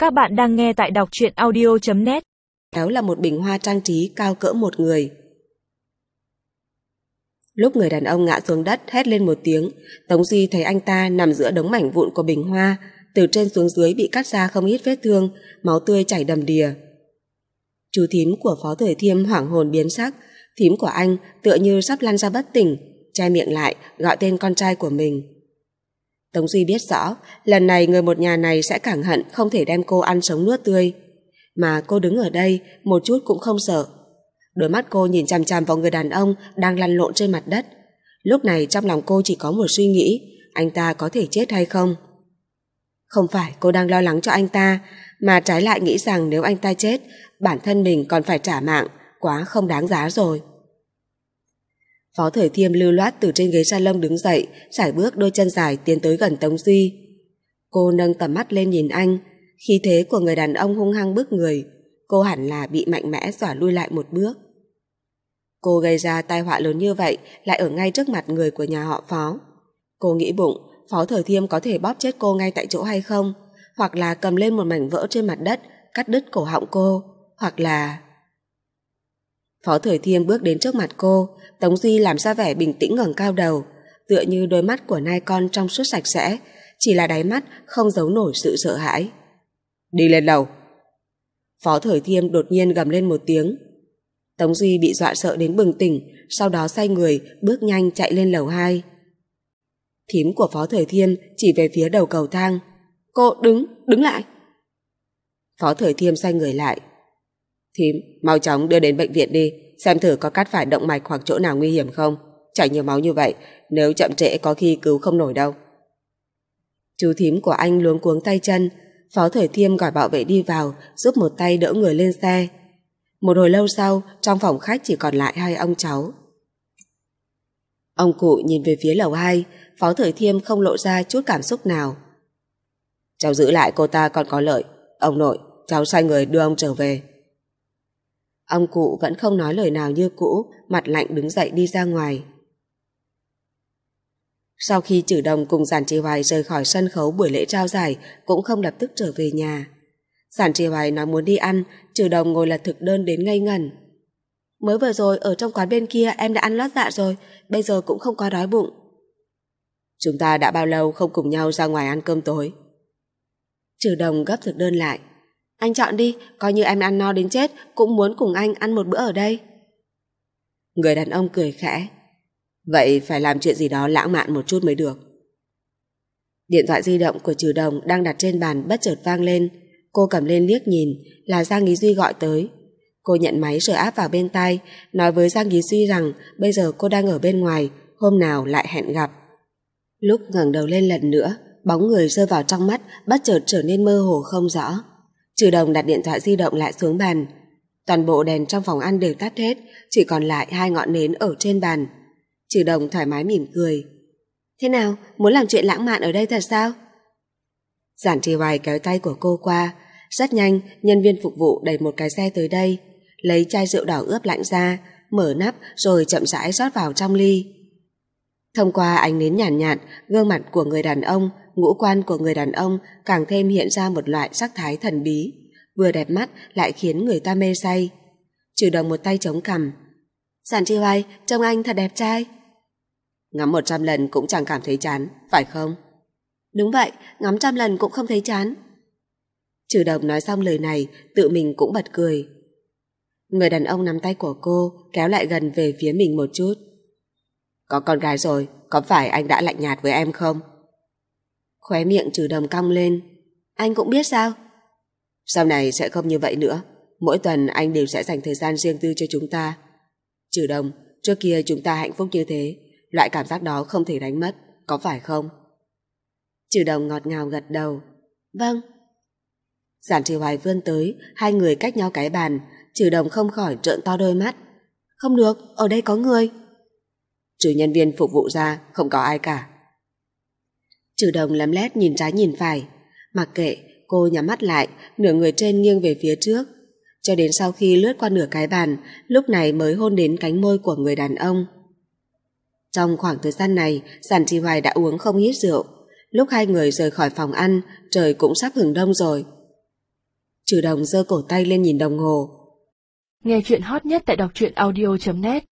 Các bạn đang nghe tại đọc truyện audio.net. Đó là một bình hoa trang trí cao cỡ một người. Lúc người đàn ông ngã xuống đất hét lên một tiếng, Tống Duy thấy anh ta nằm giữa đống mảnh vụn của bình hoa, từ trên xuống dưới bị cắt ra không ít vết thương, máu tươi chảy đầm đìa. Chú thím của Phó Thời Thiêm hoảng hồn biến sắc, thím của anh tựa như sắp lăn ra bất tỉnh, che miệng lại gọi tên con trai của mình. Tống Duy biết rõ lần này người một nhà này sẽ càng hận không thể đem cô ăn sống nuốt tươi, mà cô đứng ở đây một chút cũng không sợ. Đôi mắt cô nhìn chằm chằm vào người đàn ông đang lăn lộn trên mặt đất. Lúc này trong lòng cô chỉ có một suy nghĩ, anh ta có thể chết hay không. Không phải cô đang lo lắng cho anh ta, mà trái lại nghĩ rằng nếu anh ta chết, bản thân mình còn phải trả mạng, quá không đáng giá rồi. Phó Thời Thiêm lưu loát từ trên ghế salon đứng dậy, sải bước đôi chân dài tiến tới gần Tống Duy. Cô nâng tầm mắt lên nhìn anh, khí thế của người đàn ông hung hăng bức người, cô hẳn là bị mạnh mẽ dọa lui lại một bước. Cô gây ra tai họa lớn như vậy lại ở ngay trước mặt người của nhà họ Phó. Cô nghĩ bụng Phó Thời Thiêm có thể bóp chết cô ngay tại chỗ hay không, hoặc là cầm lên một mảnh vỡ trên mặt đất cắt đứt cổ họng cô, hoặc là... Phó Thời Thiêm bước đến trước mặt cô, Tống Duy làm ra vẻ bình tĩnh ngẩng cao đầu, tựa như đôi mắt của nai con trong suốt sạch sẽ, chỉ là đáy mắt không giấu nổi sự sợ hãi. Đi lên lầu. Phó Thời Thiêm đột nhiên gầm lên một tiếng. Tống Duy bị dọa sợ đến bừng tỉnh, sau đó xoay người bước nhanh chạy lên lầu 2. Thím của Phó Thời Thiêm chỉ về phía đầu cầu thang. Cô đứng lại. Phó Thời Thiêm xoay người lại. Thím, mau chóng đưa đến bệnh viện đi, xem thử có cắt phải động mạch hoặc chỗ nào nguy hiểm không. Chảy nhiều máu như vậy, nếu chậm trễ có khi cứu không nổi đâu. Chú thím của anh luống cuống tay chân. Phó Thời Thiêm gọi bảo vệ đi vào, giúp một tay đỡ người lên xe. Một hồi lâu sau, trong phòng khách chỉ còn lại hai ông cháu. Ông cụ nhìn về phía lầu 2, Phó Thời Thiêm không lộ ra chút cảm xúc nào. Cháu giữ lại cô ta còn có lợi. Ông nội, cháu sai người đưa ông trở về. Ông cụ vẫn không nói lời nào như cũ, mặt lạnh đứng dậy đi ra ngoài. Sau khi Trử Đồng cùng Giản Trì Hoài rời khỏi sân khấu buổi lễ trao giải, cũng không lập tức trở về nhà. Giản Trì Hoài nói muốn đi ăn, Trử Đồng ngồi lật thực đơn đến ngây ngẩn. Mới vừa rồi ở trong quán bên kia em đã ăn lót dạ rồi, bây giờ cũng không có đói bụng. Chúng ta đã bao lâu không cùng nhau ra ngoài ăn cơm tối? Trử Đồng gấp thực đơn lại. Anh chọn đi, coi như em ăn no đến chết cũng muốn cùng anh ăn một bữa ở đây. Người đàn ông cười khẽ. Vậy phải làm chuyện gì đó lãng mạn một chút mới được. Điện thoại di động của Trử Đồng đang đặt trên bàn bất chợt vang lên. Cô cầm lên liếc nhìn, là Giang Ý Duy gọi tới. Cô nhận máy rồi áp vào bên tai, nói với Giang Ý Duy rằng bây giờ cô đang ở bên ngoài, hôm nào lại hẹn gặp. Lúc ngẩng đầu lên lần nữa, bóng người rơi vào trong mắt bất chợt trở nên mơ hồ không rõ. Trử Đồng đặt điện thoại di động lại xuống bàn. Toàn bộ đèn trong phòng ăn đều tắt hết, chỉ còn lại hai ngọn nến ở trên bàn. Trử Đồng thoải mái mỉm cười. Thế nào, muốn làm chuyện lãng mạn ở đây thật sao? Giản Trì Hoài kéo tay của cô qua. Rất nhanh, nhân viên phục vụ đẩy một cái xe tới đây, lấy chai rượu đỏ ướp lạnh ra, mở nắp rồi chậm rãi rót vào trong ly. Thông qua ánh nến nhàn nhạt, gương mặt của người đàn ông, ngũ quan của người đàn ông càng thêm hiện ra một loại sắc thái thần bí, vừa đẹp mắt lại khiến người ta mê say. Trử Đồng một tay chống cằm. Giản Trì Hoài, trông anh thật đẹp trai. Ngắm 100 lần cũng chẳng cảm thấy chán, phải không? Đúng vậy, ngắm 100 lần cũng không thấy chán. Trử Đồng nói xong lời này, tự mình cũng bật cười. Người đàn ông nắm tay của cô, kéo lại gần về phía mình một chút. Có con gái rồi, có phải anh đã lạnh nhạt với em không? Khóe miệng Trử Đồng cong lên. Anh cũng biết sao? Sau này sẽ không như vậy nữa. Mỗi tuần anh đều sẽ dành thời gian riêng tư cho chúng ta. Trử Đồng, trước kia chúng ta hạnh phúc như thế, loại cảm giác đó không thể đánh mất, có phải không? Trử Đồng ngọt ngào gật đầu. Vâng. Giản Trì Hoài vươn tới, hai người cách nhau cái bàn. Trử Đồng không khỏi trợn to đôi mắt. Không được, ở đây có người. Trừ nhân viên phục vụ ra, không có ai cả. Trử Đồng lấm lét nhìn trái nhìn phải. Mặc kệ, cô nhắm mắt lại, nửa người trên nghiêng về phía trước. Cho đến sau khi lướt qua nửa cái bàn, lúc này mới hôn đến cánh môi của người đàn ông. Trong khoảng thời gian này, Giản Trì Hoài đã uống không ít rượu. Lúc hai người rời khỏi phòng ăn, trời cũng sắp hừng đông rồi. Trừ Đồng giơ cổ tay lên nhìn đồng hồ. Nghe chuyện hot nhất tại đọc truyện audio.net